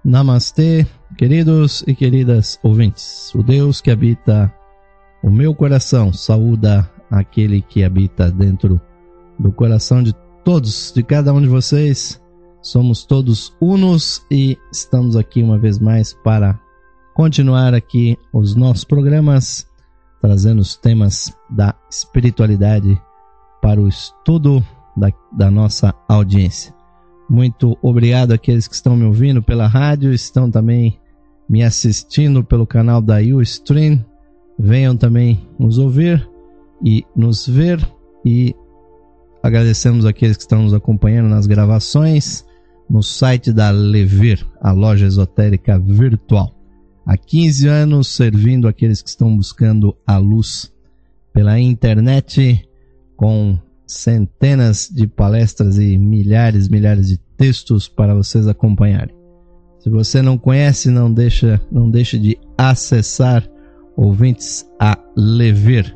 Namastê, queridos e queridas ouvintes. O Deus que habita o meu coração saúda aquele que habita dentro do coração de todos, de cada um de vocês. Somos todos unos e estamos aqui uma vez mais para continuar aqui os nossos programas, trazendo os temas da espiritualidade para o estudo da nossa audiência. Muito obrigado àqueles que estão me ouvindo pela rádio, estão também me assistindo pelo canal da Ustream. Venham também nos ouvir e nos ver, e agradecemos àqueles que estão nos acompanhando nas gravações no site da Levir, a loja esotérica virtual. Há 15 anos servindo aqueles que estão buscando a luz pela internet, com centenas de palestras e milhares de textos para vocês acompanharem. Se você não conhece, não deixe de acessar, ouvintes, a Levir,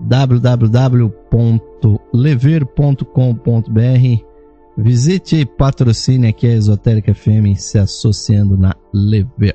www.levir.com.br. Visite e patrocine aqui a Esotérica FM se associando na Levir.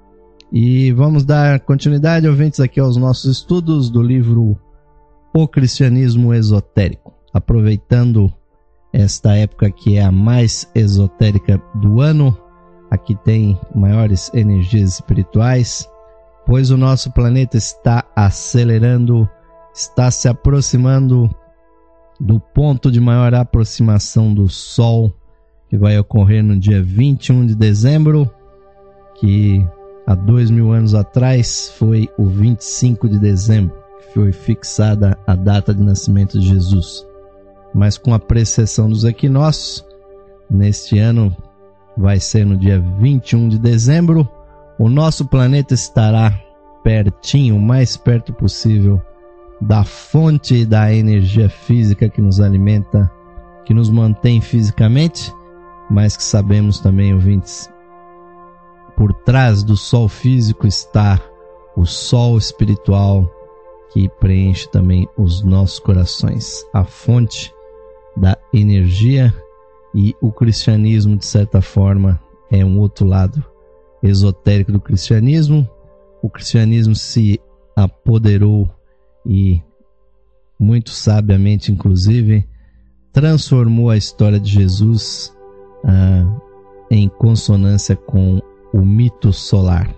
E vamos dar continuidade, ouvintes, aqui aos nossos estudos do livro O Cristianismo Esotérico. Aproveitando esta época que é a mais esotérica do ano, aqui tem maiores energias espirituais, pois o nosso planeta está acelerando, está se aproximando do ponto de maior aproximação do Sol, que vai ocorrer no dia 21 de dezembro, que há 2000 anos atrás foi o 25 de dezembro, que foi fixada a data de nascimento de Jesus. Mas com a precessão dos equinócios, neste ano vai ser no dia 21 de dezembro, o nosso planeta estará pertinho, o mais perto possível, da fonte da energia física que nos alimenta, que nos mantém fisicamente, mas que sabemos também, ouvintes, por trás do sol físico está o sol espiritual que preenche também os nossos corações, a fonte da energia. E o cristianismo, de certa forma, é um outro lado esotérico do cristianismo. O cristianismo se apoderou e, muito sabiamente, inclusive, transformou a história de Jesus em consonância com o mito solar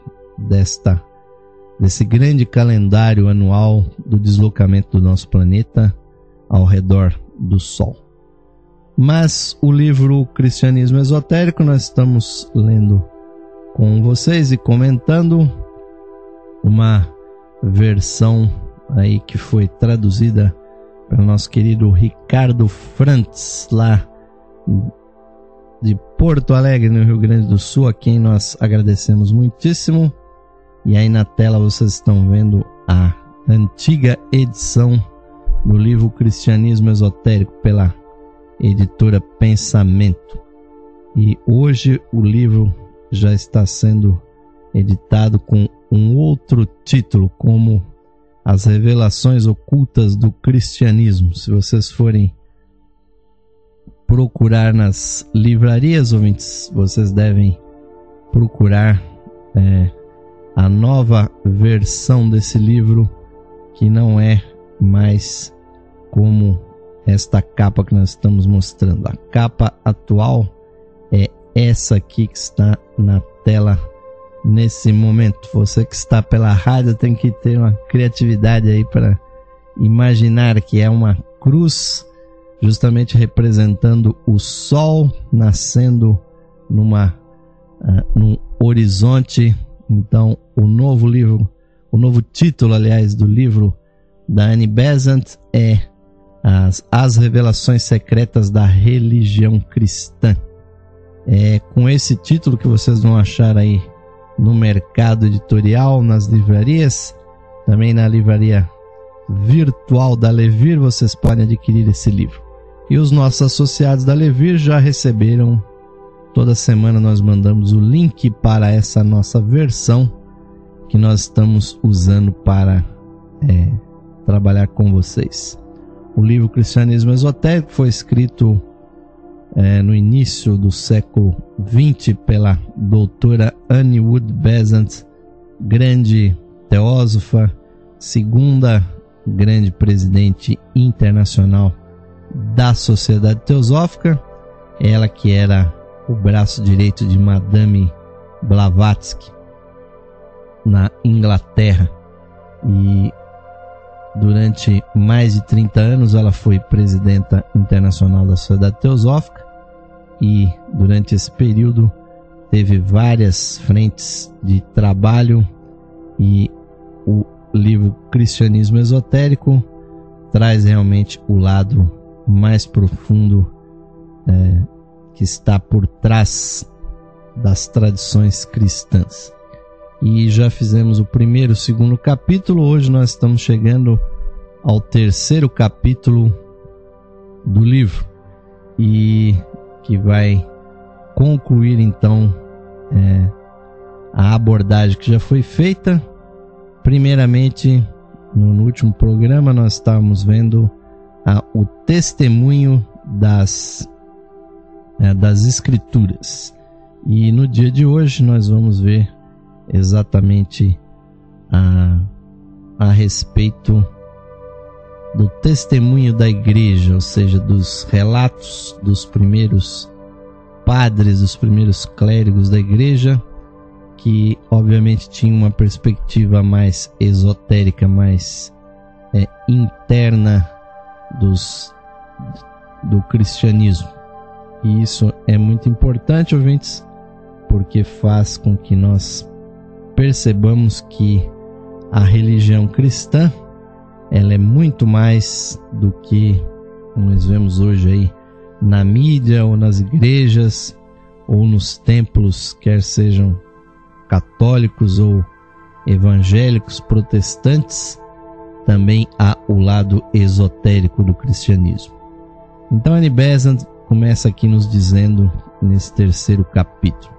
desse grande calendário anual do deslocamento do nosso planeta ao redor do Sol. Mas o livro Cristianismo Esotérico nós estamos lendo com vocês e comentando uma versão aí que foi traduzida pelo nosso querido Ricardo Frantz, lá de Porto Alegre, no Rio Grande do Sul, a quem nós agradecemos muitíssimo. E aí na tela vocês estão vendo a antiga edição do livro Cristianismo Esotérico pela editora Pensamento. E hoje o livro já está sendo editado com um outro título, como As Revelações Ocultas do Cristianismo. Se vocês forem procurar nas livrarias, ouvintes, vocês devem procurar a nova versão desse livro, que não é mais como esta capa que nós estamos mostrando. A capa atual é essa aqui que está na tela nesse momento. Você que está pela rádio tem que ter uma criatividade aí para imaginar que é uma cruz, justamente representando o sol nascendo num horizonte. Então, o novo título, aliás, do livro da Annie Besant é As Revelações Secretas da Religião Cristã. É com esse título que vocês vão achar aí no mercado editorial, nas livrarias, também na livraria virtual da Levir vocês podem adquirir esse livro. E os nossos associados da Levir já receberam, toda semana nós mandamos o link para essa nossa versão que nós estamos usando para trabalhar com vocês. O livro Cristianismo Esotérico foi escrito no início do século XX pela doutora Annie Wood Besant, grande teósofa, segunda grande presidente internacional da Sociedade Teosófica, ela que era o braço direito de Madame Blavatsky na Inglaterra, e durante mais de 30 anos ela foi presidenta internacional da Sociedade Teosófica, e durante esse período teve várias frentes de trabalho, e o livro Cristianismo Esotérico traz realmente o lado mais profundo que está por trás das tradições cristãs. E já fizemos o primeiro e o segundo capítulo. Hoje nós estamos chegando ao terceiro capítulo do livro, e que vai concluir então a abordagem que já foi feita. Primeiramente, no último programa nós estávamos vendo o testemunho das Escrituras, e no dia de hoje nós vamos ver exatamente a respeito do testemunho da igreja, ou seja, dos relatos dos primeiros padres, dos primeiros clérigos da igreja, que obviamente tinham uma perspectiva mais esotérica, mais interna do cristianismo. E isso é muito importante, ouvintes, porque faz com que nós percebamos que a religião cristã, ela é muito mais do que nós vemos hoje aí na mídia, ou nas igrejas, ou nos templos, quer sejam católicos ou evangélicos, protestantes. Também há o lado esotérico do cristianismo. Então Annie Besant começa aqui nos dizendo, nesse terceiro capítulo: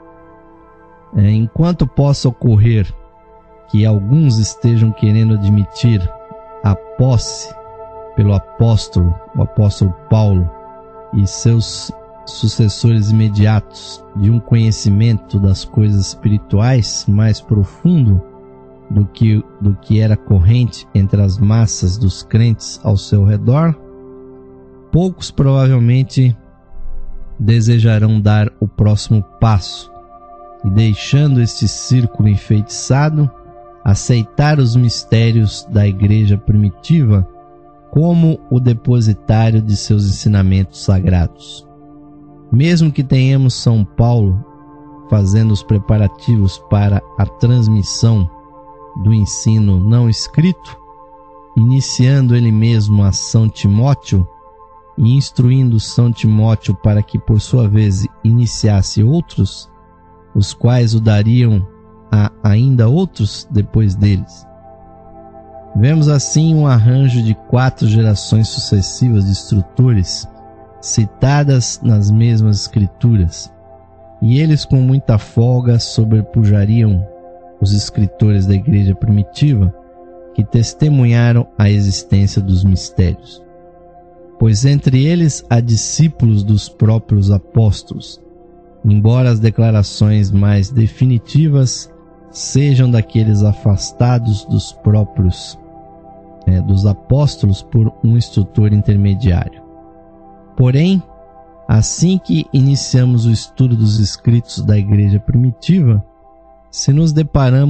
enquanto possa ocorrer que alguns estejam querendo admitir a posse pelo apóstolo, o apóstolo Paulo, e seus sucessores imediatos, de um conhecimento das coisas espirituais mais profundo do que era corrente entre as massas dos crentes ao seu redor, poucos provavelmente desejarão dar o próximo passo e, deixando este círculo enfeitiçado, aceitar os mistérios da igreja primitiva como o depositário de seus ensinamentos sagrados. Mesmo que tenhamos São Paulo fazendo os preparativos para a transmissão do ensino não escrito, iniciando ele mesmo a São Timóteo e instruindo São Timóteo para que por sua vez iniciasse outros, os quais o dariam a ainda outros depois deles. Vemos assim um arranjo de 4 gerações sucessivas de instrutores citadas nas mesmas escrituras, e eles com muita folga sobrepujariam os escritores da igreja primitiva, que testemunharam a existência dos mistérios. Pois entre eles há discípulos dos próprios apóstolos, embora as declarações mais definitivas sejam daqueles afastados dos próprios dos apóstolos por um instrutor intermediário. Porém, assim que iniciamos o estudo dos escritos da igreja primitiva, se nos deparam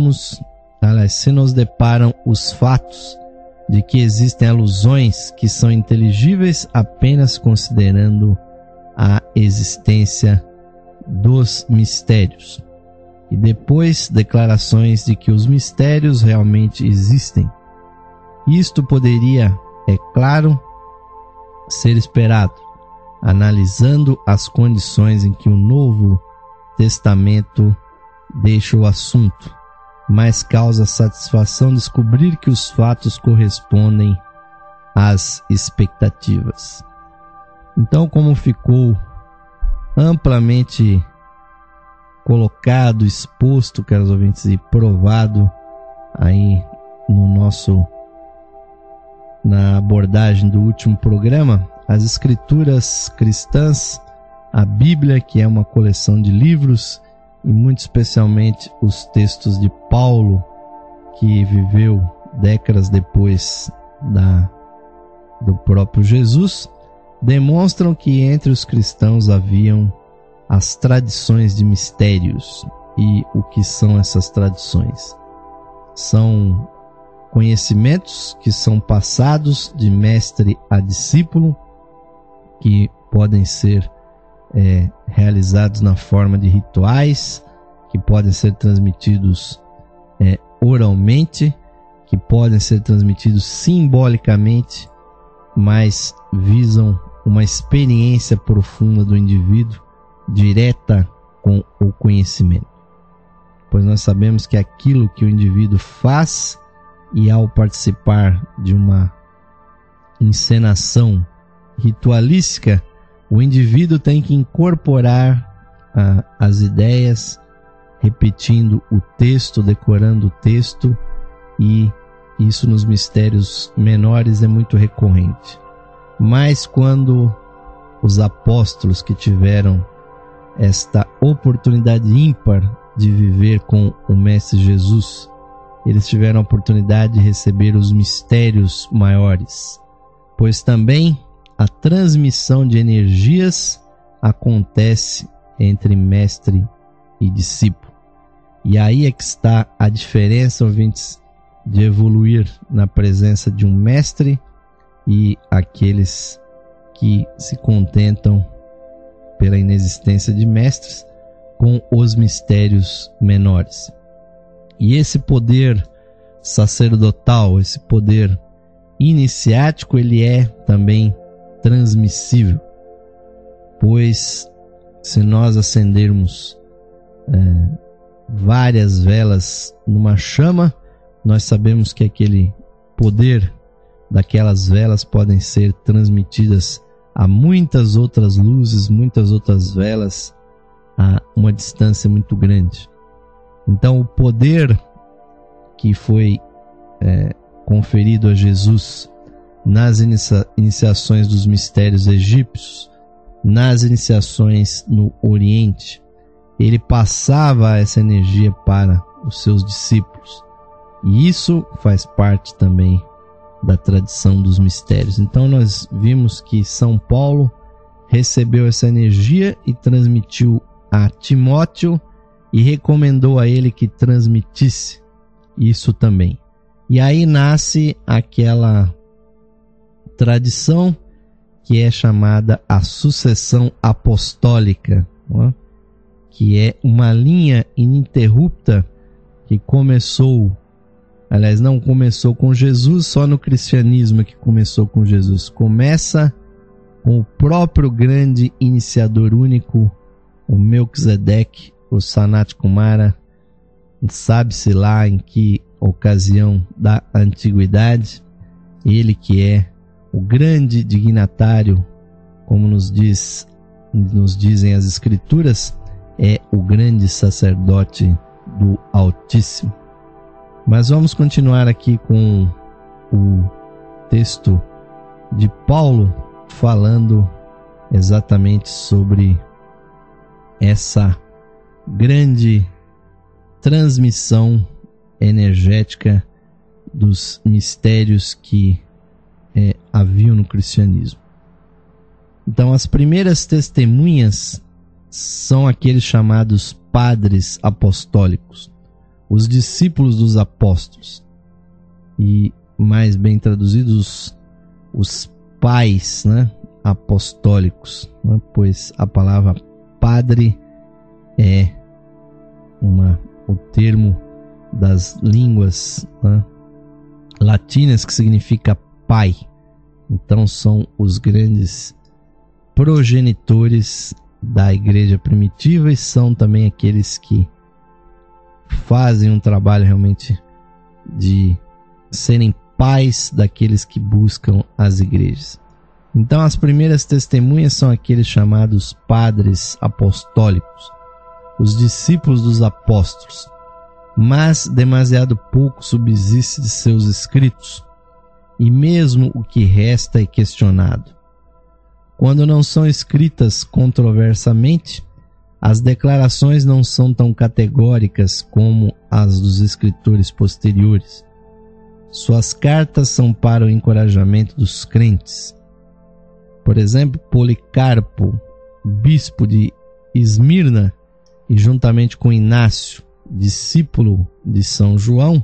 os fatos de que existem alusões que são inteligíveis apenas considerando a existência dos mistérios, e depois declarações de que os mistérios realmente existem. Isto poderia, é claro, ser esperado, analisando as condições em que o Novo Testamento deixa o assunto, mas causa satisfação descobrir que os fatos correspondem às expectativas. Então, como ficou amplamente colocado, exposto, caros ouvintes, e provado aí na abordagem do último programa, as escrituras cristãs a Bíblia, que é uma coleção de livros, e muito especialmente os textos de Paulo, que viveu décadas depois do próprio Jesus, demonstram que entre os cristãos haviam as tradições de mistérios. E o que são essas tradições? São conhecimentos que são passados de mestre a discípulo, que podem ser realizados na forma de rituais, que podem ser transmitidos oralmente, que podem ser transmitidos simbolicamente, mas visam uma experiência profunda do indivíduo, direta com o conhecimento. Pois nós sabemos que aquilo que o indivíduo faz, e ao participar de uma encenação ritualística, o indivíduo tem que incorporar as ideias, repetindo o texto, decorando o texto, e isso nos mistérios menores é muito recorrente. Mas quando os apóstolos, que tiveram esta oportunidade ímpar de viver com o Mestre Jesus, eles tiveram a oportunidade de receber os mistérios maiores, pois também a transmissão de energias acontece entre mestre e discípulo. E aí é que está a diferença, ouvintes, de evoluir na presença de um mestre e aqueles que se contentam pela inexistência de mestres com os mistérios menores. E esse poder sacerdotal, esse poder iniciático, ele é também transmissível, pois se nós acendermos várias velas numa chama, nós sabemos que aquele poder daquelas velas podem ser transmitidas a muitas outras luzes, muitas outras velas, a uma distância muito grande. Então o poder que foi conferido a Jesus nas iniciações dos mistérios egípcios, nas iniciações no Oriente, ele passava essa energia para os seus discípulos. E isso faz parte também da tradição dos mistérios. Então nós vimos que São Paulo recebeu essa energia e transmitiu a Timóteo, e recomendou a ele que transmitisse isso também. E aí nasce aquela tradição que é chamada a sucessão apostólica, não é? Que é uma linha ininterrupta que começou, aliás, não começou com Jesus, só no cristianismo que começou com Jesus. Começa com o próprio grande iniciador único, o Melquisedeque, o Sanat Kumara, sabe-se lá em que ocasião da antiguidade, ele que é o grande dignatário, como nos dizem as escrituras, é o grande sacerdote do Altíssimo. Mas vamos continuar aqui com o texto de Paulo, falando exatamente sobre essa grande transmissão energética dos mistérios que haviam no cristianismo. Então, as primeiras testemunhas são aqueles chamados padres apostólicos, os discípulos dos apóstolos, e mais bem traduzidos, os pais, né, apostólicos, né, pois a palavra padre é o termo das línguas, né, latinas, que significa pai. Então são os grandes progenitores da igreja primitiva, e são também aqueles que fazem um trabalho realmente de serem pais daqueles que buscam as igrejas. Então as primeiras testemunhas são aqueles chamados padres apostólicos, os discípulos dos apóstolos, mas demasiado pouco subsiste de seus escritos, e mesmo o que resta é questionado. Quando não são escritas controversamente, as declarações não são tão categóricas como as dos escritores posteriores. Suas cartas são para o encorajamento dos crentes. Por exemplo, Policarpo, bispo de Esmirna, e juntamente com Inácio, discípulo de São João,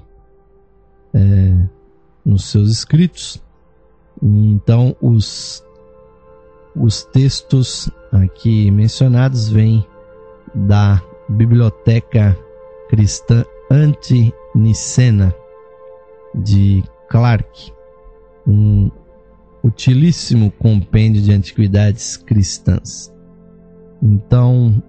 nos seus escritos. Então, os textos aqui mencionados vêm da Biblioteca Cristã Anti-Nicena de Clarke, um utilíssimo compêndio de antiguidades cristãs. Então,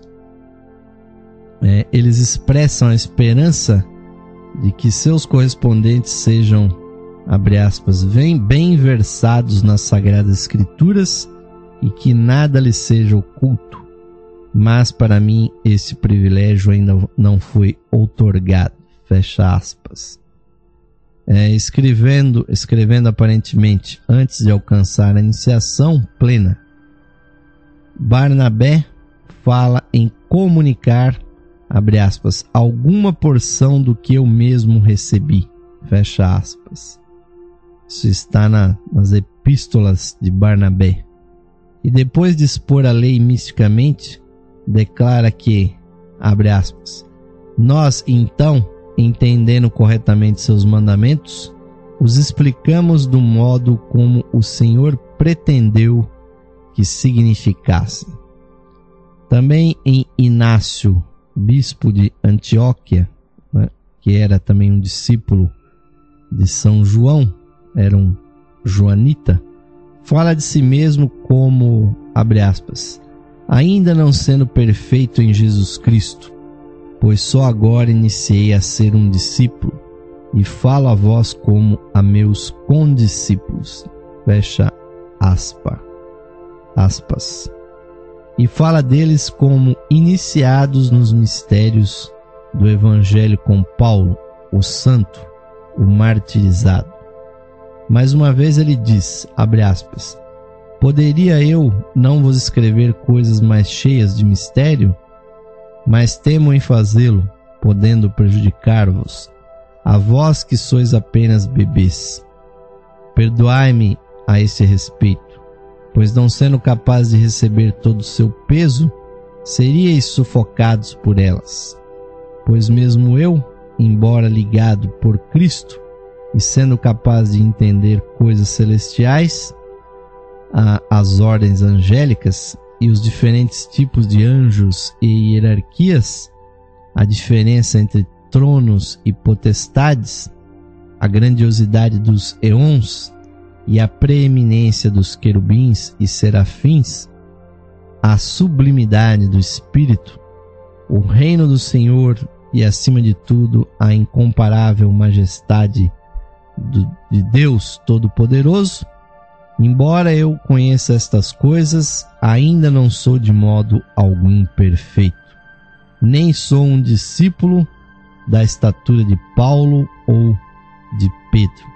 eles expressam a esperança de que seus correspondentes sejam, abre aspas, bem versados nas Sagradas Escrituras e que nada lhes seja oculto, mas para mim esse privilégio ainda não foi outorgado, fecha aspas. Escrevendo aparentemente antes de alcançar a iniciação plena, Barnabé fala em comunicar, abre aspas, alguma porção do que eu mesmo recebi, fecha aspas. Isso está nas epístolas de Barnabé. E depois de expor a lei misticamente, declara que, abre aspas, nós então, entendendo corretamente seus mandamentos, os explicamos do modo como o Senhor pretendeu que significassem. Também em Inácio, bispo de Antioquia, que era também um discípulo de São João, era um joanita, fala de si mesmo como, abre aspas, ainda não sendo perfeito em Jesus Cristo, pois só agora iniciei a ser um discípulo, e falo a vós como a meus condiscípulos, fecha aspas. E fala deles como iniciados nos mistérios do Evangelho com Paulo, o santo, o martirizado. Mais uma vez ele diz, abre aspas, poderia eu não vos escrever coisas mais cheias de mistério? Mas temo em fazê-lo, podendo prejudicar-vos, a vós que sois apenas bebês. Perdoai-me a esse respeito, pois não sendo capaz de receber todo o seu peso, seríeis sufocados por elas. Pois mesmo eu, embora ligado por Cristo, e sendo capaz de entender coisas celestiais, as ordens angélicas e os diferentes tipos de anjos e hierarquias, a diferença entre tronos e potestades, a grandiosidade dos eons e a preeminência dos querubins e serafins, a sublimidade do Espírito, o reino do Senhor e, acima de tudo, a incomparável majestade de Deus Todo-Poderoso, embora eu conheça estas coisas, ainda não sou de modo algum perfeito, nem sou um discípulo da estatura de Paulo ou de Pedro.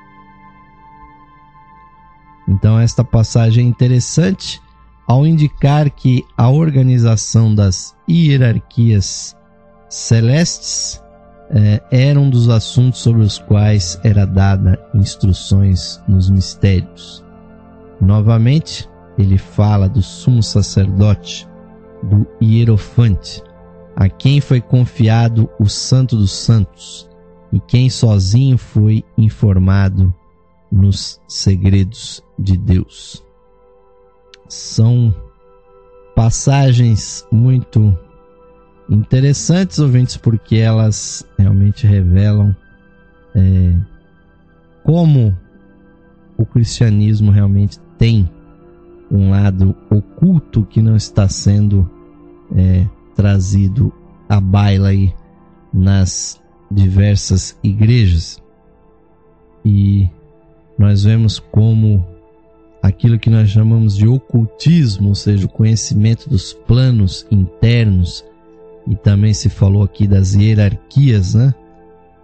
Então esta passagem é interessante ao indicar que a organização das hierarquias celestes era um dos assuntos sobre os quais era dada instruções nos mistérios. Novamente, ele fala do sumo sacerdote, do hierofante, a quem foi confiado o Santo dos Santos e quem sozinho foi informado nos segredos de Deus. São passagens muito interessantes, ouvintes, porque elas realmente revelam como o cristianismo realmente tem um lado oculto que não está sendo trazido à baila aí nas diversas igrejas. E nós vemos como aquilo que nós chamamos de ocultismo, ou seja, o conhecimento dos planos internos, e também se falou aqui das hierarquias, né?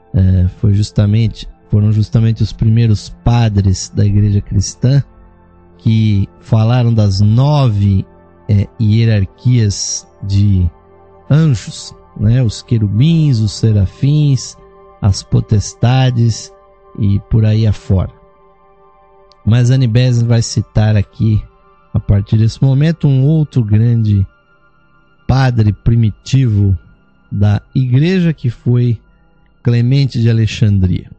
Foram justamente os primeiros padres da igreja cristã que falaram das 9 hierarquias de anjos, né? Os querubins, os serafins, as potestades e por aí afora. Mas Anibes vai citar aqui, a partir desse momento, um outro grande padre primitivo da igreja, que foi Clemente de Alexandria.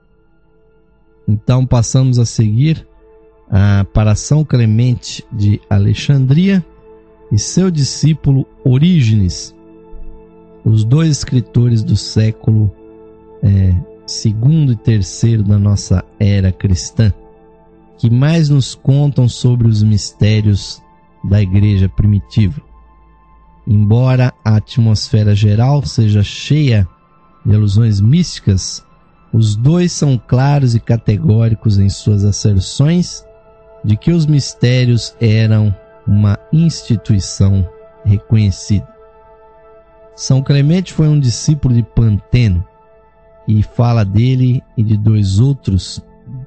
Então passamos a seguir para São Clemente de Alexandria e seu discípulo Orígenes, os dois escritores do século segundo e terceiro da nossa era cristã, que mais nos contam sobre os mistérios da igreja primitiva. Embora a atmosfera geral seja cheia de alusões místicas, os dois são claros e categóricos em suas asserções de que os mistérios eram uma instituição reconhecida. São Clemente foi um discípulo de Panteno e fala dele e de dois outros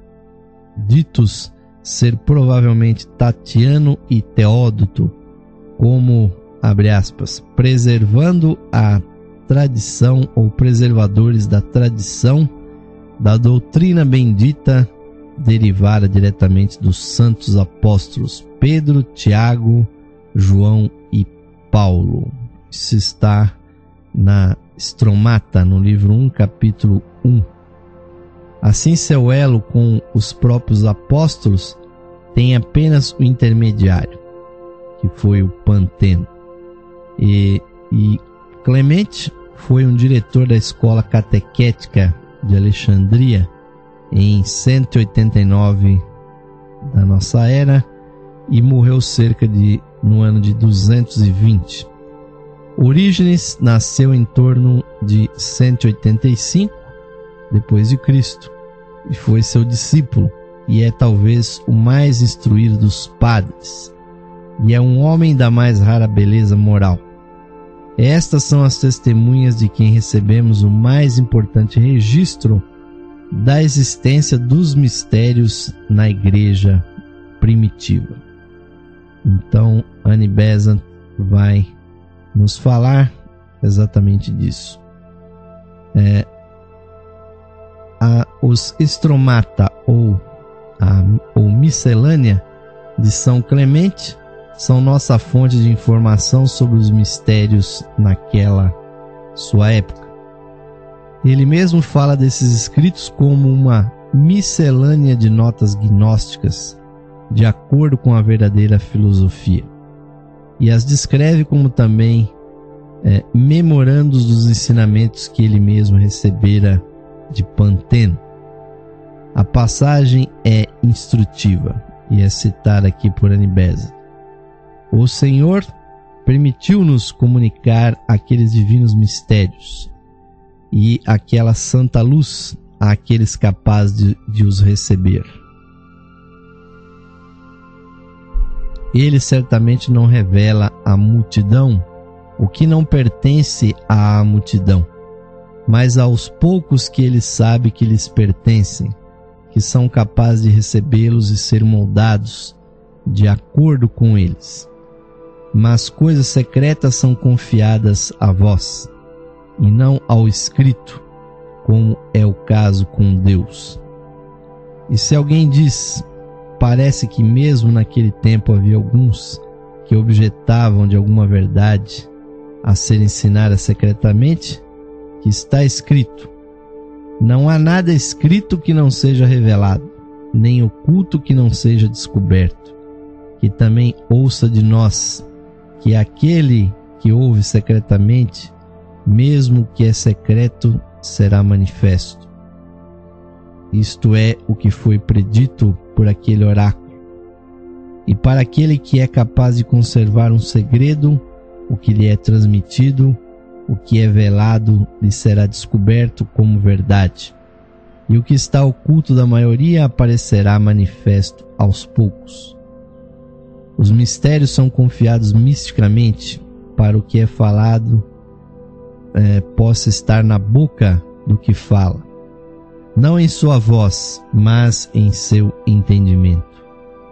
ditos ser provavelmente Tatiano e Teódoto como, abre aspas, preservando a tradição ou preservadores da tradição da doutrina bendita derivada diretamente dos santos apóstolos Pedro, Tiago, João e Paulo. Isso está na Stromata, no livro 1, capítulo 1. Assim, seu elo com os próprios apóstolos tem apenas o intermediário, que foi o Panteno. E Clemente foi um diretor da escola catequética de Alexandria em 189 da nossa era e morreu no ano de 220. Orígenes nasceu em torno de 185 depois de Cristo e foi seu discípulo, e é talvez o mais instruído dos padres, e é um homem da mais rara beleza moral. Estas são as testemunhas de quem recebemos o mais importante registro da existência dos mistérios na igreja primitiva. Então, Anibes vai nos falar exatamente disso. Os Stromata ou Miscelânea de São Clemente são nossa fonte de informação sobre os mistérios naquela sua época. Ele mesmo fala desses escritos como uma miscelânea de notas gnósticas, de acordo com a verdadeira filosofia, e as descreve como também memorandos dos ensinamentos que ele mesmo recebera de Panteno. A passagem é instrutiva e é citada aqui por Anibes. O Senhor permitiu-nos comunicar aqueles divinos mistérios e aquela santa luz àqueles capazes de os receber. Ele certamente não revela à multidão o que não pertence à multidão, mas aos poucos que ele sabe que lhes pertencem, que são capazes de recebê-los e ser moldados de acordo com eles. Mas coisas secretas são confiadas a vós, e não ao escrito, como é o caso com Deus. E se alguém diz, parece que mesmo naquele tempo havia alguns que objetavam de alguma verdade a ser ensinada secretamente, que está escrito: não há nada escrito que não seja revelado, nem oculto que não seja descoberto. Que também ouça de nós que aquele que ouve secretamente, mesmo que é secreto, será manifesto. Isto é o que foi predito por aquele oráculo. E para aquele que é capaz de conservar um segredo, o que lhe é transmitido, o que é velado, lhe será descoberto como verdade. E o que está oculto da maioria aparecerá manifesto aos poucos. Os mistérios são confiados misticamente para o que é falado possa estar na boca do que fala, não em sua voz, mas em seu entendimento.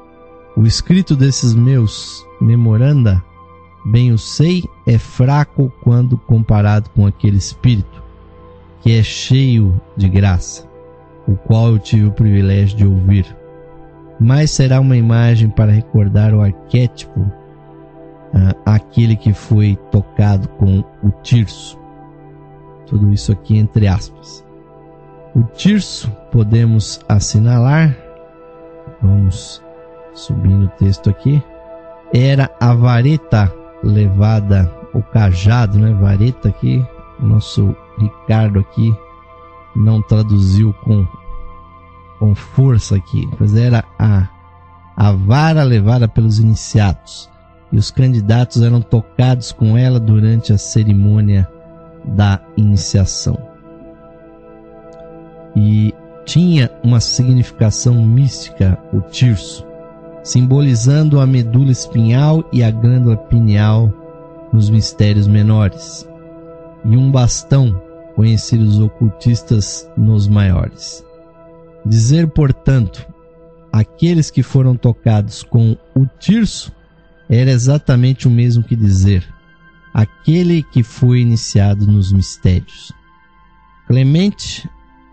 O escrito desses meus memoranda, bem o sei, é fraco quando comparado com aquele Espírito, que é cheio de graça, o qual eu tive o privilégio de ouvir. Mas será uma imagem para recordar o arquétipo, aquele que foi tocado com o tirso. Tudo isso aqui entre aspas. O tirso podemos assinalar, vamos subindo o texto aqui, era a vareta levada, o cajado, né? Vareta aqui, o nosso Ricardo aqui não traduziu com força aqui, mas era a vara levada pelos iniciados, e os candidatos eram tocados com ela durante a cerimônia da iniciação. E tinha uma significação mística o tirso, simbolizando a medula espinhal e a glândula pineal nos mistérios menores, e um bastão, conhecidos os ocultistas nos maiores. Dizer, portanto, aqueles que foram tocados com o tirso era exatamente o mesmo que dizer aquele que foi iniciado nos mistérios. Clemente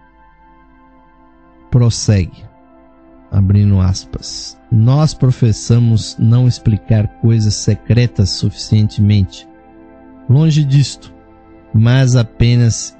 prossegue, abrindo aspas, nós professamos não explicar coisas secretas suficientemente, longe disto, mas apenas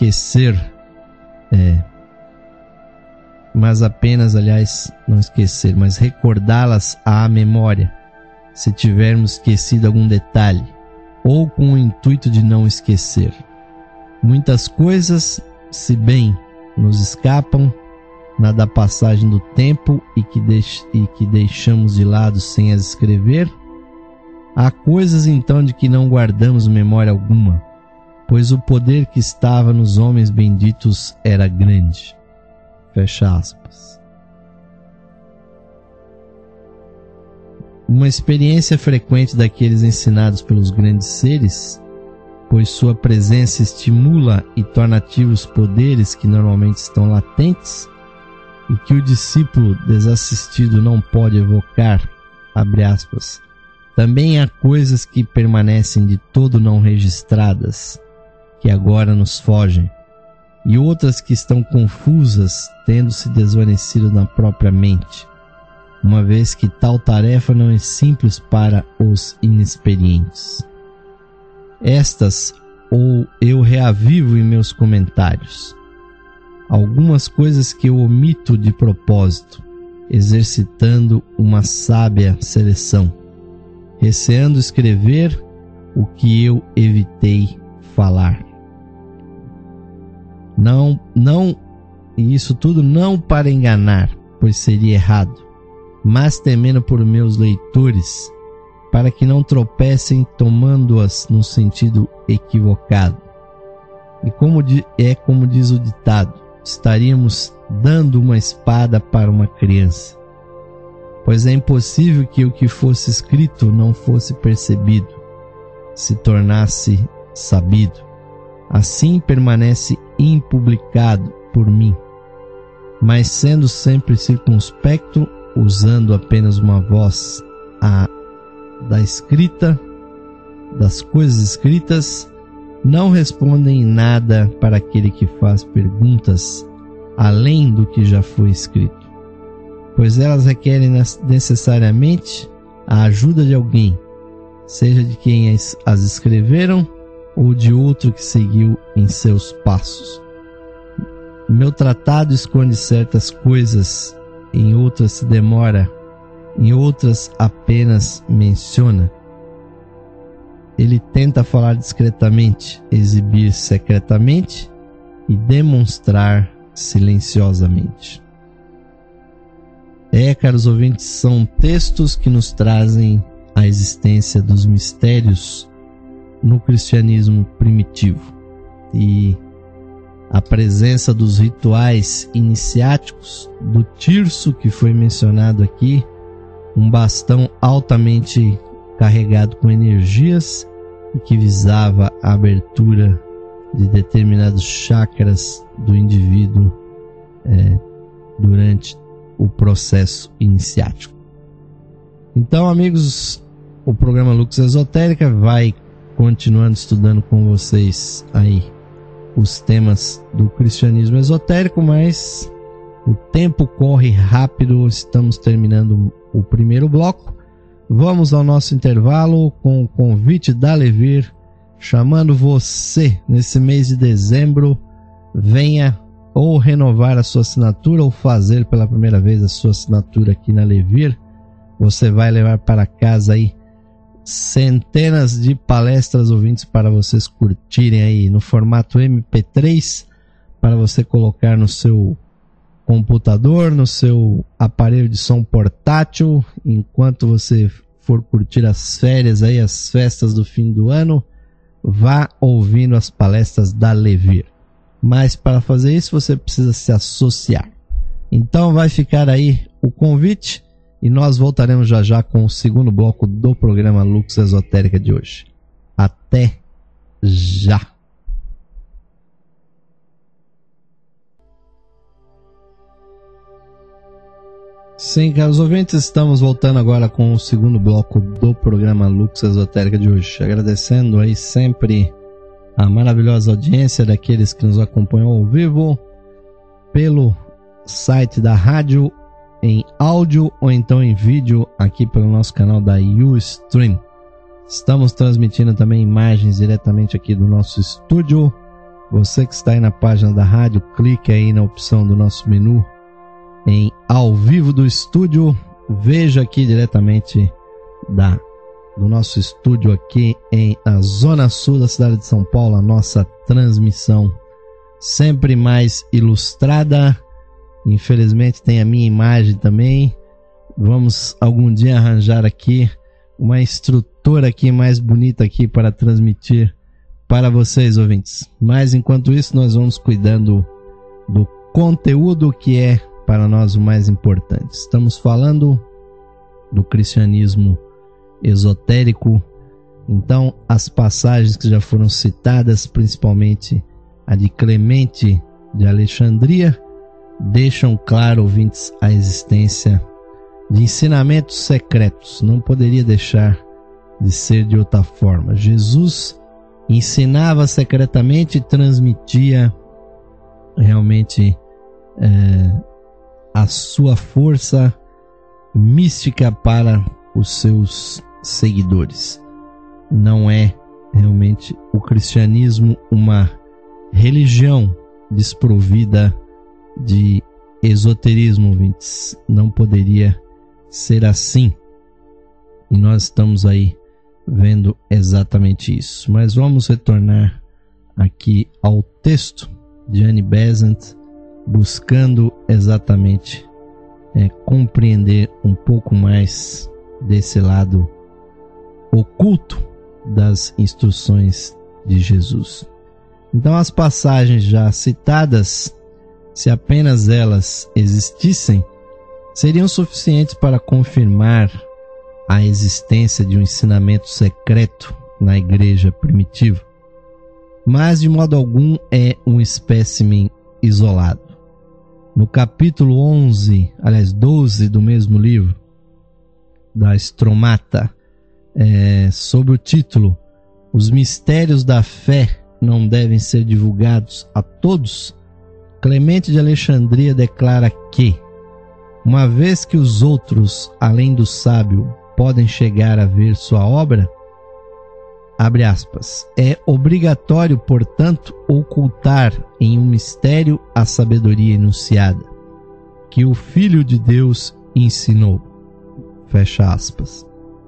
não esquecer, mas recordá-las à memória, se tivermos esquecido algum detalhe, ou com o intuito de não esquecer. Muitas coisas, se bem nos escapam na passagem do tempo e que deixamos de lado sem as escrever, há coisas então de que não guardamos memória alguma, pois o poder que estava nos homens benditos era grande. Fecha aspas. Uma experiência frequente daqueles ensinados pelos grandes seres, pois sua presença estimula e torna ativos poderes que normalmente estão latentes e que o discípulo desassistido não pode evocar, abre aspas. Também há coisas que permanecem de todo não registradas, que agora nos fogem, e outras que estão confusas, tendo se desvanecido na própria mente, uma vez que tal tarefa não é simples para os inexperientes. Estas ou eu reavivo em meus comentários. Algumas coisas que eu omito de propósito, exercitando uma sábia seleção, receando escrever o que eu evitei falar. E isso tudo não para enganar, pois seria errado, mas temendo por meus leitores, para que não tropecem tomando-as no sentido equivocado. E como diz o ditado, estaríamos dando uma espada para uma criança, pois é impossível que o que fosse escrito não fosse percebido, se tornasse sabido. Assim permanece impublicado por mim, mas sendo sempre circunspecto, usando apenas uma voz da escrita, das coisas escritas, não respondem nada para aquele que faz perguntas além do que já foi escrito, pois elas requerem necessariamente a ajuda de alguém, seja de quem as escreveram ou de outro que seguiu em seus passos. Meu tratado esconde certas coisas, em outras se demora, em outras apenas menciona. Ele tenta falar discretamente, exibir secretamente e demonstrar silenciosamente. Caros ouvintes, são textos que nos trazem a existência dos mistérios no cristianismo primitivo e a presença dos rituais iniciáticos, do tirso que foi mencionado aqui, um bastão altamente carregado com energias e que visava a abertura de determinados chakras do indivíduo durante o processo iniciático. Então, amigos, o programa Lux Esotérica vai continuando estudando com vocês aí os temas do cristianismo esotérico, mas o tempo corre rápido, estamos terminando o primeiro bloco. Vamos ao nosso intervalo com o convite da Levir, chamando você nesse mês de dezembro, venha ou renovar a sua assinatura ou fazer pela primeira vez a sua assinatura aqui na Levir. Você vai levar para casa aí centenas de palestras ouvintes para vocês curtirem aí no formato MP3, para você colocar no seu computador, no seu aparelho de som portátil, enquanto você for curtir as férias aí, as festas do fim do ano, vá ouvindo as palestras da Levir. Mas para fazer isso você precisa se associar. Então vai ficar aí o convite. E nós voltaremos já já com o segundo bloco do programa Lux Esotérica de hoje. Até já! Sim, caros ouvintes, estamos voltando agora com o segundo bloco do programa Lux Esotérica de hoje. Agradecendo aí sempre a maravilhosa audiência daqueles que nos acompanham ao vivo pelo site da rádio, em áudio ou então em vídeo aqui pelo nosso canal da Ustream. Estamos transmitindo também imagens diretamente aqui do nosso estúdio. Você que está aí na página da rádio, clique aí na opção do nosso menu em ao vivo do estúdio. Veja aqui diretamente do nosso estúdio aqui na zona sul da cidade de São Paulo, a nossa transmissão sempre mais ilustrada. Infelizmente tem a minha imagem também. Vamos algum dia arranjar aqui uma estrutura aqui mais bonita aqui para transmitir para vocês, ouvintes. Mas enquanto isso nós vamos cuidando do conteúdo que é para nós o mais importante. Estamos falando do cristianismo esotérico. Então as passagens que já foram citadas, principalmente a de Clemente de Alexandria, deixam claro, ouvintes, a existência de ensinamentos secretos. Não poderia deixar de ser de outra forma. Jesus ensinava secretamente e transmitia realmente a sua força mística para os seus seguidores. Não é realmente o cristianismo uma religião desprovida de esoterismo, ouvintes. Não poderia ser assim. E nós estamos aí vendo exatamente isso. Mas vamos retornar aqui ao texto de Annie Besant, buscando exatamente compreender um pouco mais desse lado oculto das instruções de Jesus. Então as passagens já citadas, se apenas elas existissem, seriam suficientes para confirmar a existência de um ensinamento secreto na igreja primitiva. Mas de modo algum é um espécimen isolado. No capítulo 12 do mesmo livro, da Stromata, sob o título Os Mistérios da Fé não devem ser divulgados a todos, Clemente de Alexandria declara que, uma vez que os outros, além do sábio, podem chegar a ver sua obra, abre aspas, é obrigatório, portanto, ocultar em um mistério a sabedoria enunciada, que o Filho de Deus ensinou. Fecha aspas.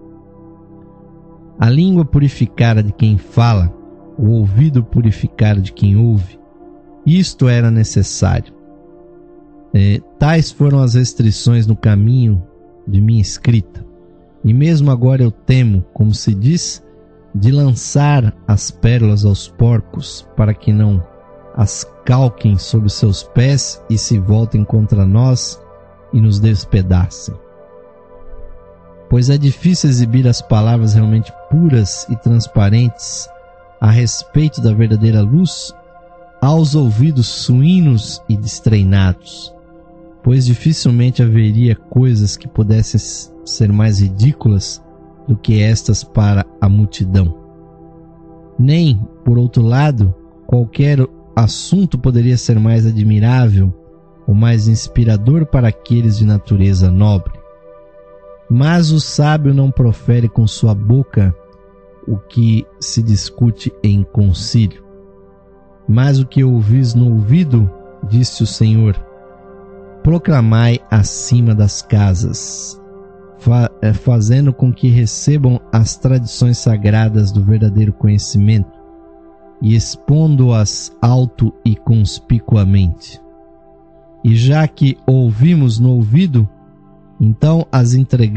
A língua purificada de quem fala, o ouvido purificado de quem ouve, isto era necessário. Tais foram as restrições no caminho de minha escrita. E mesmo agora eu temo, como se diz, de lançar as pérolas aos porcos, para que não as calquem sob seus pés e se voltem contra nós e nos despedacem. Pois é difícil exibir as palavras realmente puras e transparentes a respeito da verdadeira luz aos ouvidos suínos e destreinados, pois dificilmente haveria coisas que pudessem ser mais ridículas do que estas para a multidão. Nem, por outro lado, qualquer assunto poderia ser mais admirável ou mais inspirador para aqueles de natureza nobre. Mas o sábio não profere com sua boca o que se discute em concílio. Mas o que ouvis no ouvido, disse o Senhor, proclamai acima das casas, fazendo com que recebam as tradições sagradas do verdadeiro conhecimento e expondo-as alto e conspicuamente. E já que ouvimos no ouvido, então as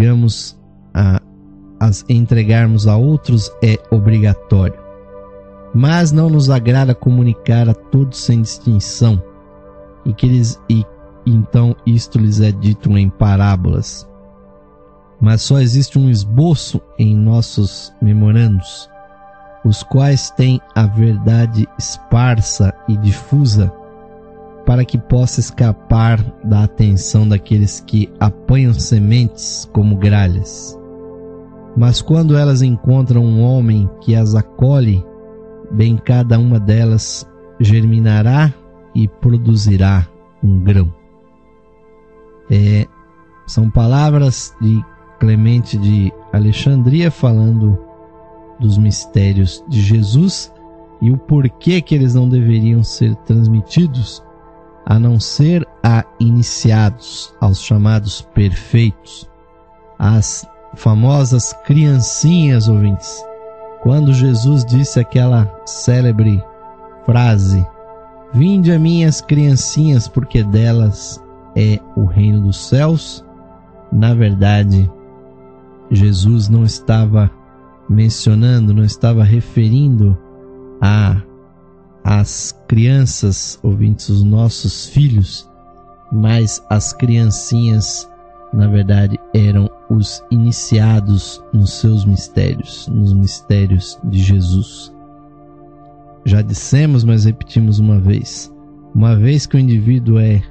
entregarmos a outros é obrigatório. Mas não nos agrada comunicar a todos sem distinção, então isto lhes é dito em parábolas. Mas só existe um esboço em nossos memorandos, os quais têm a verdade esparsa e difusa, para que possa escapar da atenção daqueles que apanham sementes como gralhas. Mas quando elas encontram um homem que as acolhe, bem cada uma delas germinará e produzirá um grão. São palavras de Clemente de Alexandria falando dos mistérios de Jesus e o porquê que eles não deveriam ser transmitidos a não ser a iniciados, aos chamados perfeitos, as famosas criancinhas, ouvintes. Quando Jesus disse aquela célebre frase: "Vinde a minhas criancinhas, porque delas é o reino dos céus", na verdade, Jesus não estava mencionando, não estava referindo às crianças, ouvintes, os nossos filhos, mas as criancinhas, na verdade, eram os iniciados nos seus mistérios, nos mistérios de Jesus. Já dissemos, mas repetimos uma vez que o indivíduo é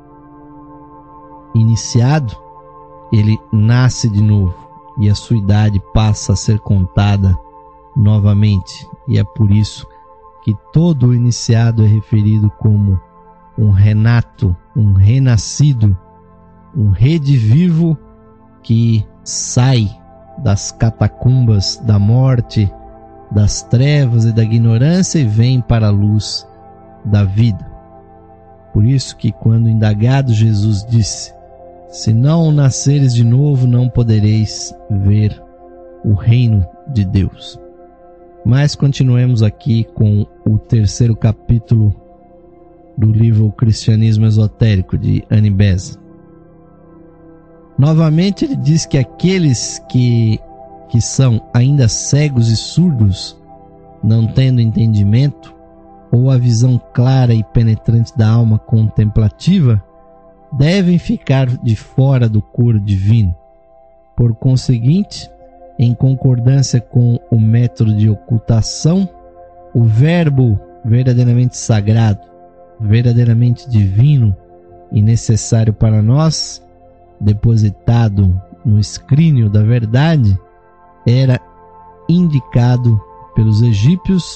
iniciado, ele nasce de novo e a sua idade passa a ser contada novamente, e é por isso que todo iniciado é referido como um renato, um renascido, um redivivo que sai das catacumbas da morte, das trevas e da ignorância e vem para a luz da vida. Por isso que quando indagado, Jesus disse: "Se não nasceres de novo, não podereis ver o reino de Deus." Mas continuemos aqui com o terceiro capítulo do livro O Cristianismo Esotérico, de Annie Besant. Novamente ele diz que aqueles que são ainda cegos e surdos, não tendo entendimento, ou a visão clara e penetrante da alma contemplativa, devem ficar de fora do coro divino. Por conseguinte, em concordância com o método de ocultação, o verbo verdadeiramente sagrado, verdadeiramente divino e necessário para nós, depositado no escrínio da verdade, era indicado pelos egípcios,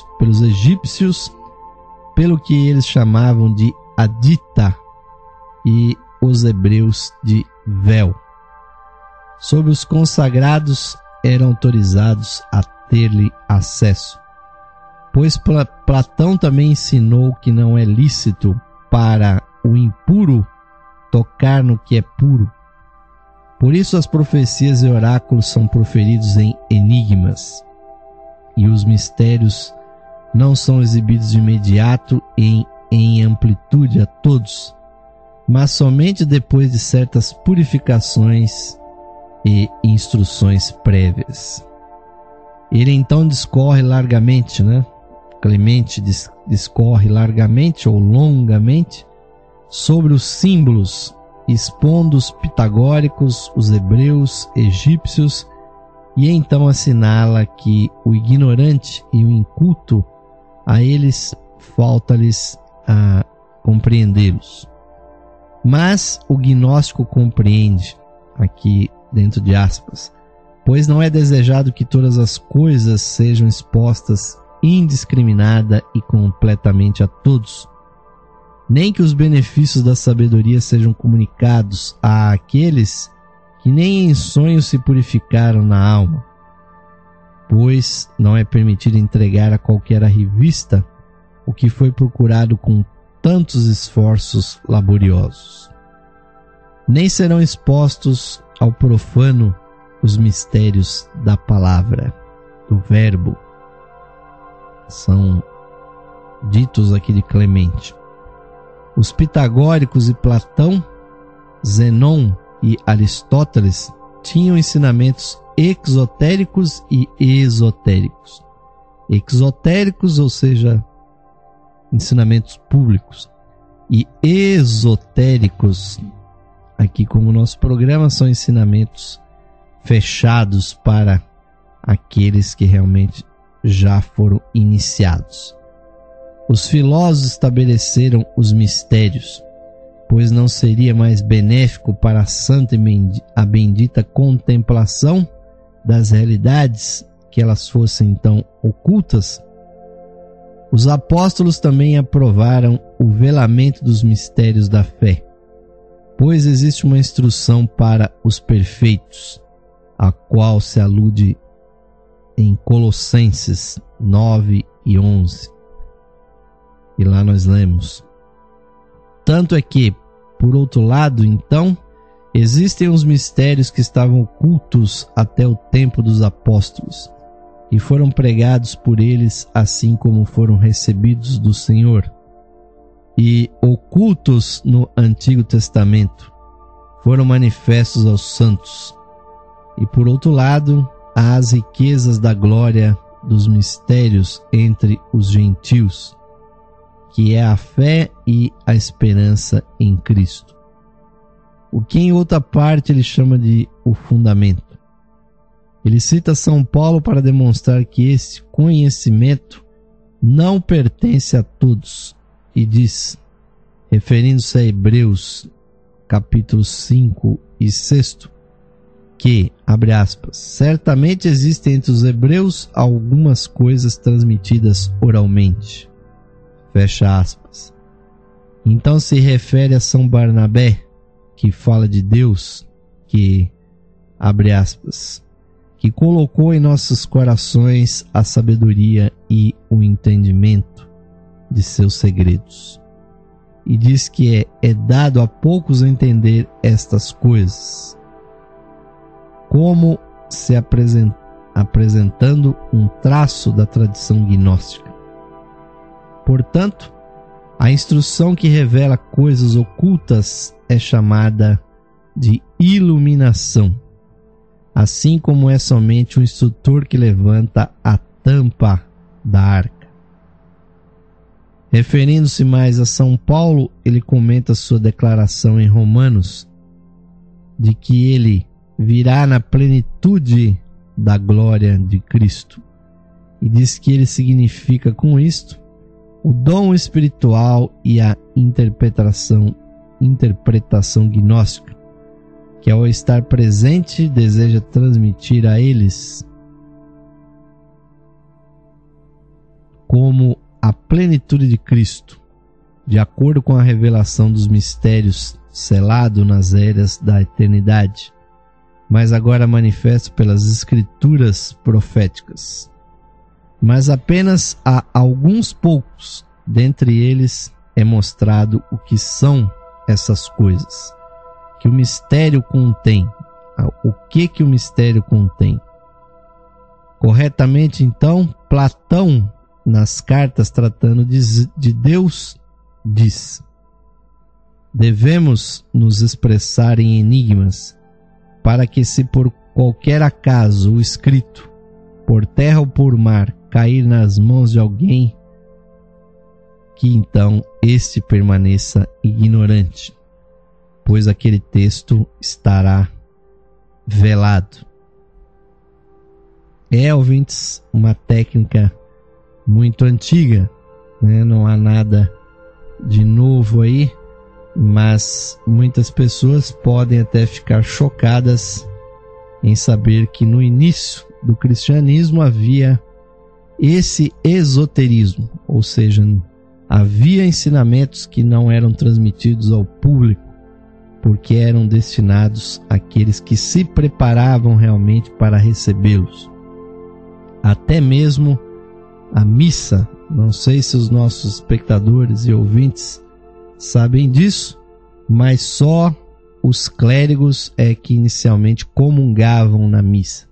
pelo que eles chamavam de Adita, e os hebreus de véu. Sobre os consagrados eram autorizados a ter-lhe acesso, pois Platão também ensinou que não é lícito para o impuro tocar no que é puro. Por isso as profecias e oráculos são proferidos em enigmas, e os mistérios não são exibidos de imediato em amplitude a todos, mas somente depois de certas purificações e instruções prévias. Ele então discorre largamente, Clemente discorre largamente ou longamente sobre os símbolos, expondo os pitagóricos, os hebreus, egípcios, e então assinala que o ignorante e o inculto, a eles falta-lhes a compreendê-los. Mas o gnóstico compreende, aqui dentro de aspas, pois não é desejado que todas as coisas sejam expostas indiscriminada e completamente a todos, nem que os benefícios da sabedoria sejam comunicados àqueles que nem em sonho se purificaram na alma, pois não é permitido entregar a qualquer revista o que foi procurado com tantos esforços laboriosos. Nem serão expostos ao profano os mistérios da palavra, do verbo. São ditos aqui de Clemente. Os pitagóricos e Platão, Zenon e Aristóteles tinham ensinamentos exotéricos e esotéricos. Exotéricos, ou seja, ensinamentos públicos, e esotéricos, aqui como nosso programa, são ensinamentos fechados para aqueles que realmente já foram iniciados. Os filósofos estabeleceram os mistérios, pois não seria mais benéfico para a santa e a bendita contemplação das realidades que elas fossem então ocultas? Os apóstolos também aprovaram o velamento dos mistérios da fé, pois existe uma instrução para os perfeitos, a qual se alude em Colossenses 9 e 11. E lá nós lemos: tanto é que, por outro lado, então, existem os mistérios que estavam ocultos até o tempo dos apóstolos, e foram pregados por eles assim como foram recebidos do Senhor, e ocultos no Antigo Testamento, foram manifestos aos santos. E por outro lado, há as riquezas da glória dos mistérios entre os gentios, que é a fé e a esperança em Cristo, o que em outra parte ele chama de o fundamento. Ele cita São Paulo para demonstrar que esse conhecimento não pertence a todos, e diz, referindo-se a Hebreus capítulo 5 e 6, que, abre aspas, certamente existem entre os hebreus algumas coisas transmitidas oralmente, fecha aspas. Então se refere a São Barnabé, que fala de Deus, que, abre aspas, que colocou em nossos corações a sabedoria e o entendimento de seus segredos. E diz que é dado a poucos entender estas coisas, como se apresentando um traço da tradição gnóstica. Portanto, a instrução que revela coisas ocultas é chamada de iluminação, assim como é somente o instrutor que levanta a tampa da arca. Referindo-se mais a São Paulo, ele comenta sua declaração em Romanos, de que ele virá na plenitude da glória de Cristo, e diz que ele significa com isto o dom espiritual e a interpretação gnóstica, que ao estar presente deseja transmitir a eles como a plenitude de Cristo, de acordo com a revelação dos mistérios selado nas eras da eternidade, mas agora manifesto pelas escrituras proféticas. Mas apenas a alguns poucos dentre eles é mostrado o que são essas coisas, que o mistério contém. O que o mistério contém? Corretamente, então, Platão, nas cartas tratando de Deus, diz: devemos nos expressar em enigmas, para que, se por qualquer acaso o escrito, por terra ou por mar, cair nas mãos de alguém, que então este permaneça ignorante, pois aquele texto estará velado. É, ouvintes, uma técnica muito antiga, né? Não há nada de novo aí, mas muitas pessoas podem até ficar chocadas em saber que no início do cristianismo havia esse esoterismo, ou seja, havia ensinamentos que não eram transmitidos ao público, porque eram destinados àqueles que se preparavam realmente para recebê-los. Até mesmo a missa, não sei se os nossos espectadores e ouvintes sabem disso, mas só os clérigos é que inicialmente comungavam na missa.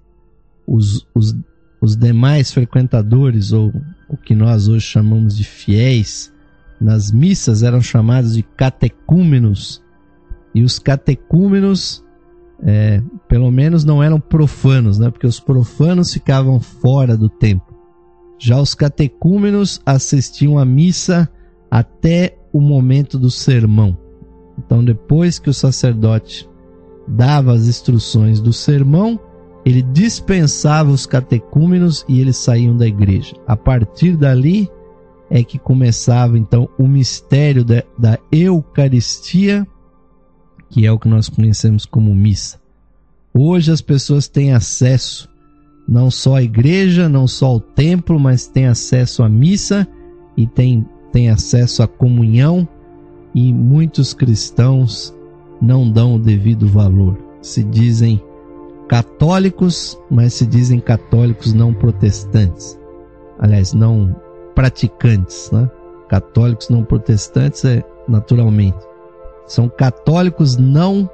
Os demais frequentadores, ou o que nós hoje chamamos de fiéis, nas missas eram chamados de catecúmenos, e os catecúmenos pelo menos não eram profanos, né? Porque os profanos ficavam fora do templo. Já os catecúmenos assistiam à missa até o momento do sermão. Então, depois que o sacerdote dava as instruções do sermão, ele dispensava os catecúmenos e eles saíam da igreja. A partir dali é que começava então o mistério da Eucaristia, que é o que nós conhecemos como missa. Hoje as pessoas têm acesso não só à igreja, não só ao templo, mas têm acesso à missa e têm acesso à comunhão, e muitos cristãos não dão o devido valor. Se dizem católicos, mas se dizem católicos não protestantes. Aliás, não praticantes, né? Católicos não protestantes naturalmente. São católicos não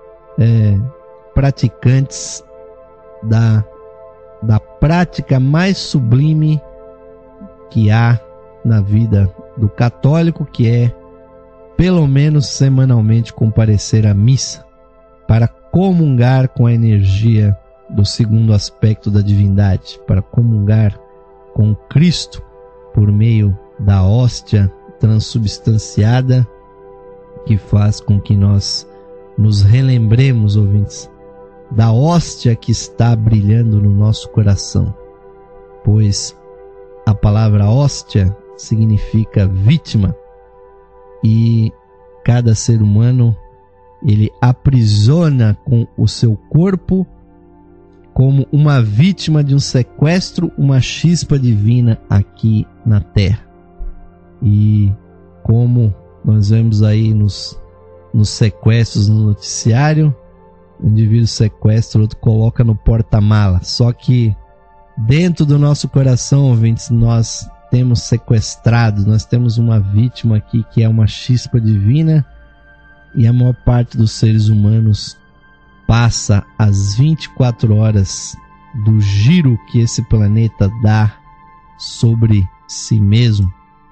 praticantes da prática mais sublime que há na vida do católico, que é pelo menos semanalmente comparecer à missa para comungar com a energia do segundo aspecto da divindade, para comungar com Cristo por meio da hóstia transubstanciada, que faz com que nós nos relembremos, ouvintes, da hóstia que está brilhando no nosso coração, pois a palavra hóstia significa vítima, e cada ser humano ele aprisiona com o seu corpo como uma vítima de um sequestro, uma chispa divina aqui na terra. E como nós vemos aí nos sequestros no noticiário, o indivíduo sequestra, o outro coloca no porta-mala. Só que dentro do nosso coração, ouvintes, nós temos sequestrado, nós temos uma vítima aqui que é uma chispa divina, e a maior parte dos seres humanos passa as 24 horas do giro que esse planeta dá sobre si mesmo.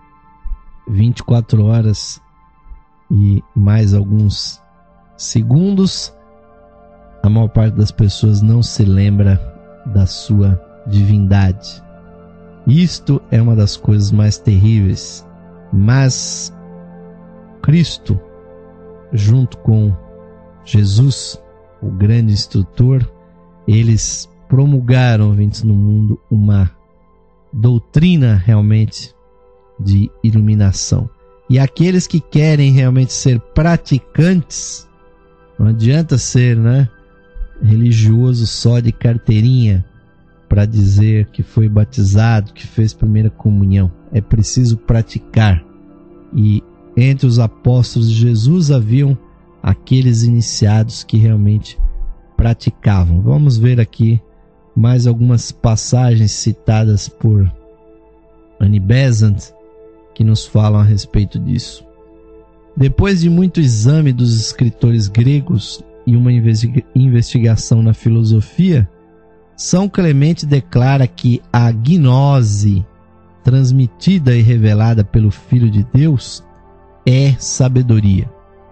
24 horas e mais alguns segundos, a maior parte das pessoas não se lembra da sua divindade. Isto é uma das coisas mais terríveis, mas Cristo, junto com Jesus, o grande instrutor, eles promulgaram, ouvintes, no mundo uma doutrina realmente de iluminação. E aqueles que querem realmente ser praticantes, não adianta ser, religioso só de carteirinha para dizer que foi batizado, que fez primeira comunhão. É preciso praticar. E entre os apóstolos de Jesus haviam aqueles iniciados que realmente praticavam. Vamos ver aqui mais algumas passagens citadas por Annie Besant que nos falam a respeito disso. Depois de muito exame dos escritores gregos e uma investigação na filosofia, São Clemente declara que a gnose transmitida e revelada pelo Filho de Deus é sabedoria.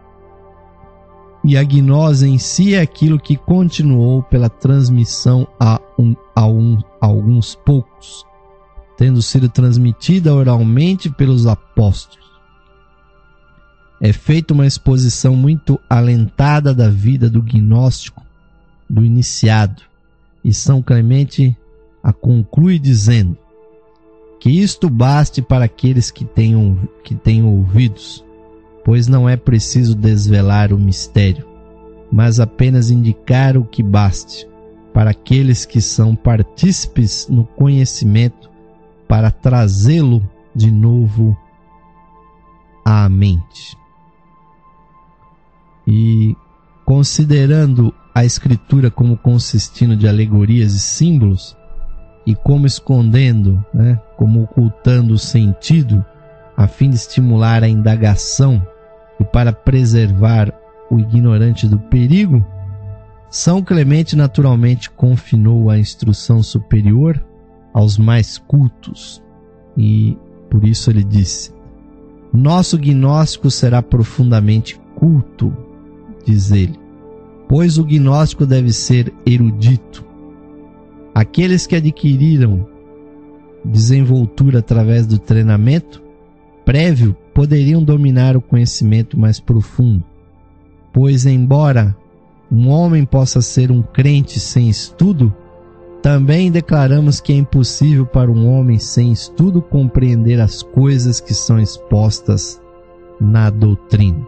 E a gnose em si é aquilo que continuou pela transmissão a alguns poucos, tendo sido transmitida oralmente pelos apóstolos. É feita uma exposição muito alentada da vida do gnóstico, do iniciado, e São Clemente a conclui dizendo que isto baste para aqueles que tenham ouvidos, pois não é preciso desvelar o mistério, mas apenas indicar o que baste, para aqueles que são partícipes no conhecimento, para trazê-lo de novo à mente. E considerando a Escritura como consistindo de alegorias e símbolos, e como escondendo, como ocultando o sentido, a fim de estimular a indagação e para preservar o ignorante do perigo, São Clemente naturalmente confinou a instrução superior aos mais cultos, e por isso ele disse: nosso gnóstico será profundamente culto, diz ele, pois o gnóstico deve ser erudito. Aqueles que adquiriram desenvoltura através do treinamento prévio poderiam dominar o conhecimento mais profundo, pois embora um homem possa ser um crente sem estudo, também declaramos que é impossível para um homem sem estudo compreender as coisas que são expostas na doutrina.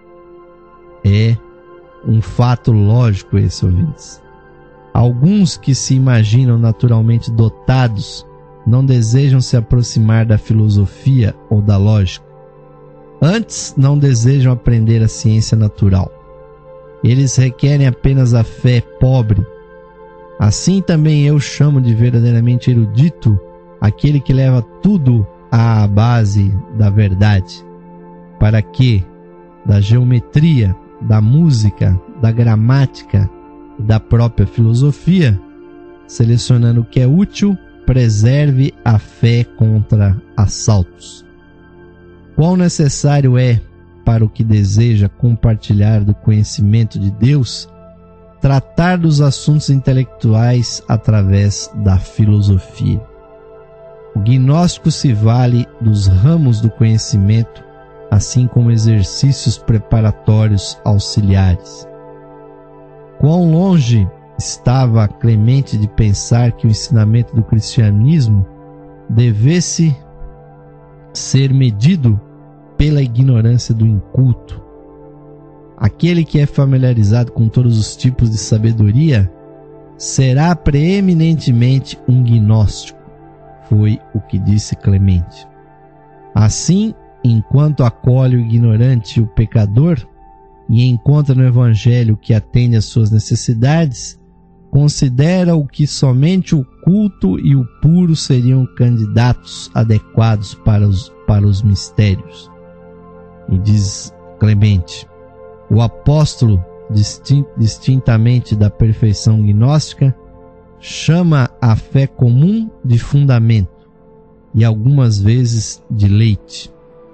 É um fato lógico esse, ouvintes. Alguns que se imaginam naturalmente dotados não desejam se aproximar da filosofia ou da lógica. Antes, não desejam aprender a ciência natural. Eles requerem apenas a fé pobre. Assim também eu chamo de verdadeiramente erudito aquele que leva tudo à base da verdade, para que da geometria, da música, da gramática e da própria filosofia, selecionando o que é útil, preserve a fé contra assaltos. Quão necessário é, para o que deseja compartilhar do conhecimento de Deus, tratar dos assuntos intelectuais através da filosofia. O gnóstico se vale dos ramos do conhecimento, assim como exercícios preparatórios auxiliares. Quão longe estava Clemente de pensar que o ensinamento do cristianismo devesse ser medido pela ignorância do inculto. Aquele que é familiarizado com todos os tipos de sabedoria será preeminentemente um gnóstico, foi o que disse Clemente. Assim, enquanto acolhe o ignorante e o pecador, e encontra no Evangelho que atende às suas necessidades, considera o que somente o culto e o puro seriam candidatos adequados para os mistérios. E diz Clemente: o apóstolo, distintamente da perfeição gnóstica, chama a fé comum de fundamento e algumas vezes de leite.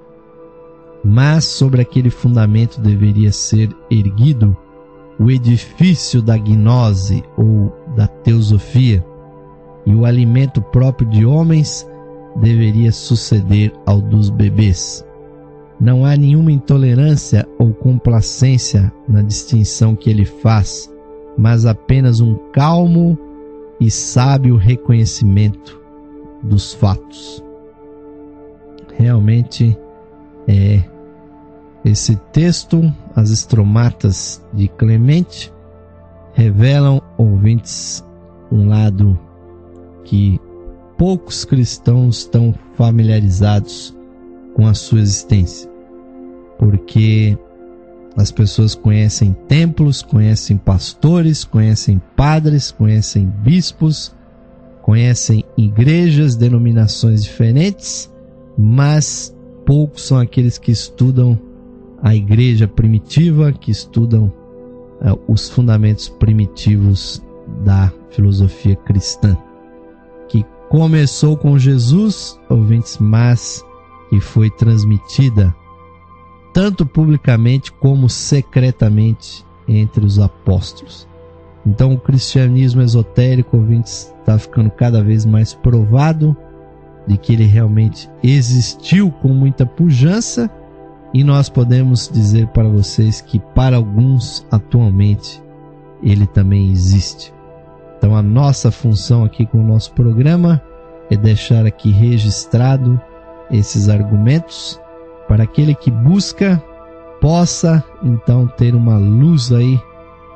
Mas sobre aquele fundamento deveria ser erguido o edifício da gnose ou da teosofia, e o alimento próprio de homens deveria suceder ao dos bebês. Não há nenhuma intolerância ou complacência na distinção que ele faz, mas apenas um calmo e sábio reconhecimento dos fatos. Realmente esse texto, as estromatas de Clemente, revelam, ouvintes, um lado que poucos cristãos estão familiarizados com a sua existência, porque as pessoas conhecem templos, conhecem pastores, conhecem padres, conhecem bispos, conhecem igrejas, denominações diferentes, mas poucos são aqueles que estudam a igreja primitiva, que estudam os fundamentos primitivos da filosofia cristã, que começou com Jesus, ouvintes, mas que foi transmitida tanto publicamente como secretamente entre os apóstolos. Então o cristianismo esotérico, ouvintes, está ficando cada vez mais provado de que ele realmente existiu com muita pujança, e nós podemos dizer para vocês que para alguns atualmente ele também existe. Então a nossa função aqui com o nosso programa é deixar aqui registrado esses argumentos para aquele que busca possa então ter uma luz aí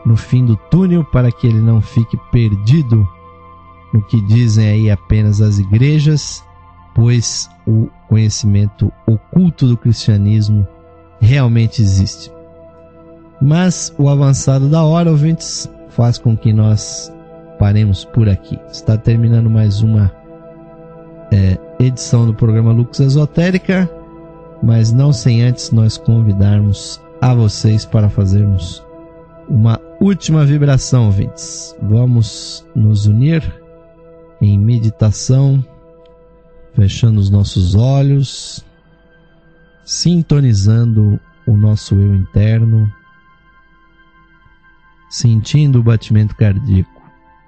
no fim do túnel, para que ele não fique perdido no que dizem aí apenas as igrejas, pois o conhecimento oculto do cristianismo realmente existe. Mas o avançado da hora, ouvintes, faz com que nós paremos por aqui. Está terminando mais uma edição do programa Lux Esotérica, mas não sem antes nós convidarmos a vocês para fazermos uma última vibração, ouvintes. Vamos nos unir em meditação, fechando os nossos olhos, sintonizando o nosso eu interno, sentindo o batimento cardíaco.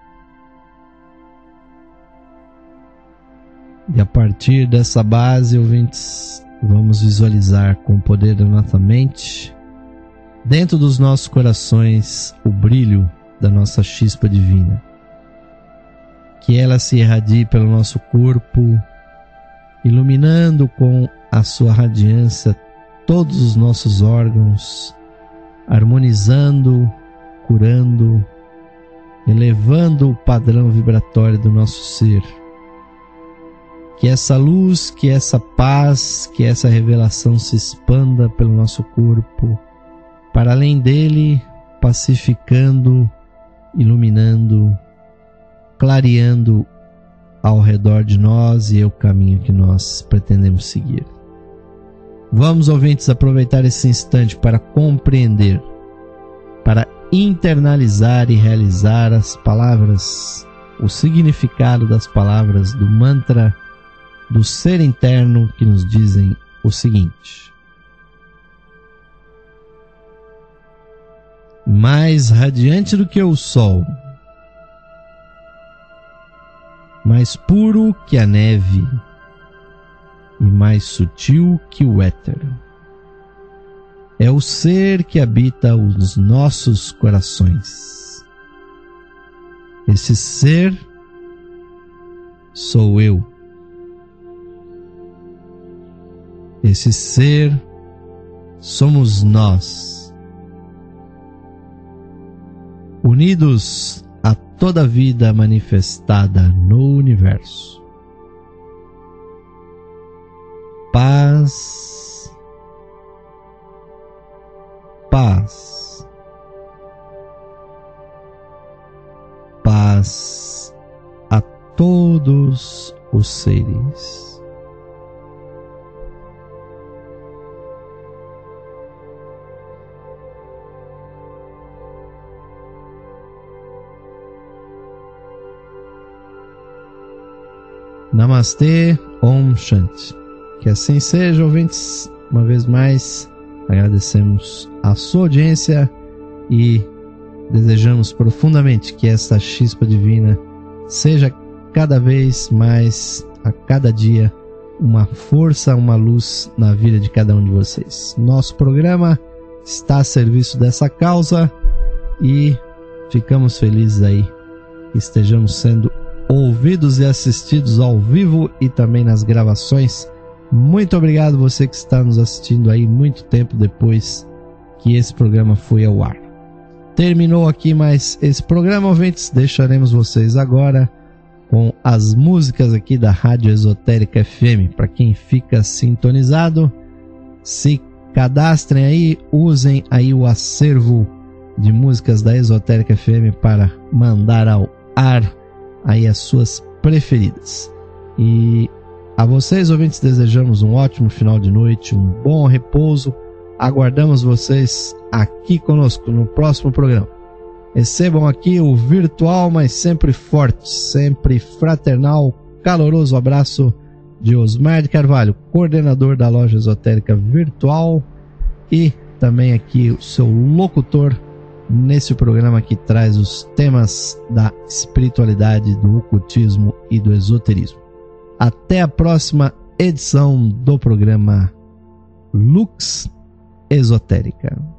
E a partir dessa base, ouvintes, vamos visualizar com o poder da nossa mente, dentro dos nossos corações, o brilho da nossa chispa divina. Que ela se irradie pelo nosso corpo, iluminando com a sua radiância todos os nossos órgãos, harmonizando, curando, elevando o padrão vibratório do nosso ser. Que essa luz, que essa paz, que essa revelação se expanda pelo nosso corpo, para além dele, pacificando, iluminando, clareando ao redor de nós e é o caminho que nós pretendemos seguir. Vamos, ouvintes, aproveitar esse instante para compreender, para internalizar e realizar as palavras, o significado das palavras do mantra do ser interno que nos dizem o seguinte: mais radiante do que o sol, mais puro que a neve e mais sutil que o éter, é o ser que habita os nossos corações. Esse ser sou eu. Esse ser somos nós, unidos a toda a vida manifestada no universo. Paz, paz, paz a todos os seres. Namastê, Om Shanti. Que assim seja, ouvintes. Uma vez mais, agradecemos a sua audiência e desejamos profundamente que essa chispa divina seja cada vez mais, a cada dia, uma força, uma luz na vida de cada um de vocês. Nosso programa está a serviço dessa causa e ficamos felizes aí que estejamos sendo ouvidos e assistidos ao vivo e também nas gravações. Muito obrigado você que está nos assistindo aí muito tempo depois que esse programa foi ao ar. Terminou aqui mais esse programa, ouvintes. Deixaremos vocês agora com as músicas aqui da Rádio Esotérica FM. Para quem fica sintonizado, se cadastrem aí, usem aí o acervo de músicas da Esotérica FM para mandar ao ar aí as suas preferidas. E a vocês, ouvintes, desejamos um ótimo final de noite, um bom repouso. Aguardamos vocês aqui conosco no próximo programa. Recebam aqui o virtual, mas sempre forte, sempre fraternal, caloroso abraço de Osmar de Carvalho, coordenador da Loja Esotérica Virtual, e também aqui o seu locutor nesse programa que traz os temas da espiritualidade, do ocultismo e do esoterismo. Até a próxima edição do programa Lux Esotérica.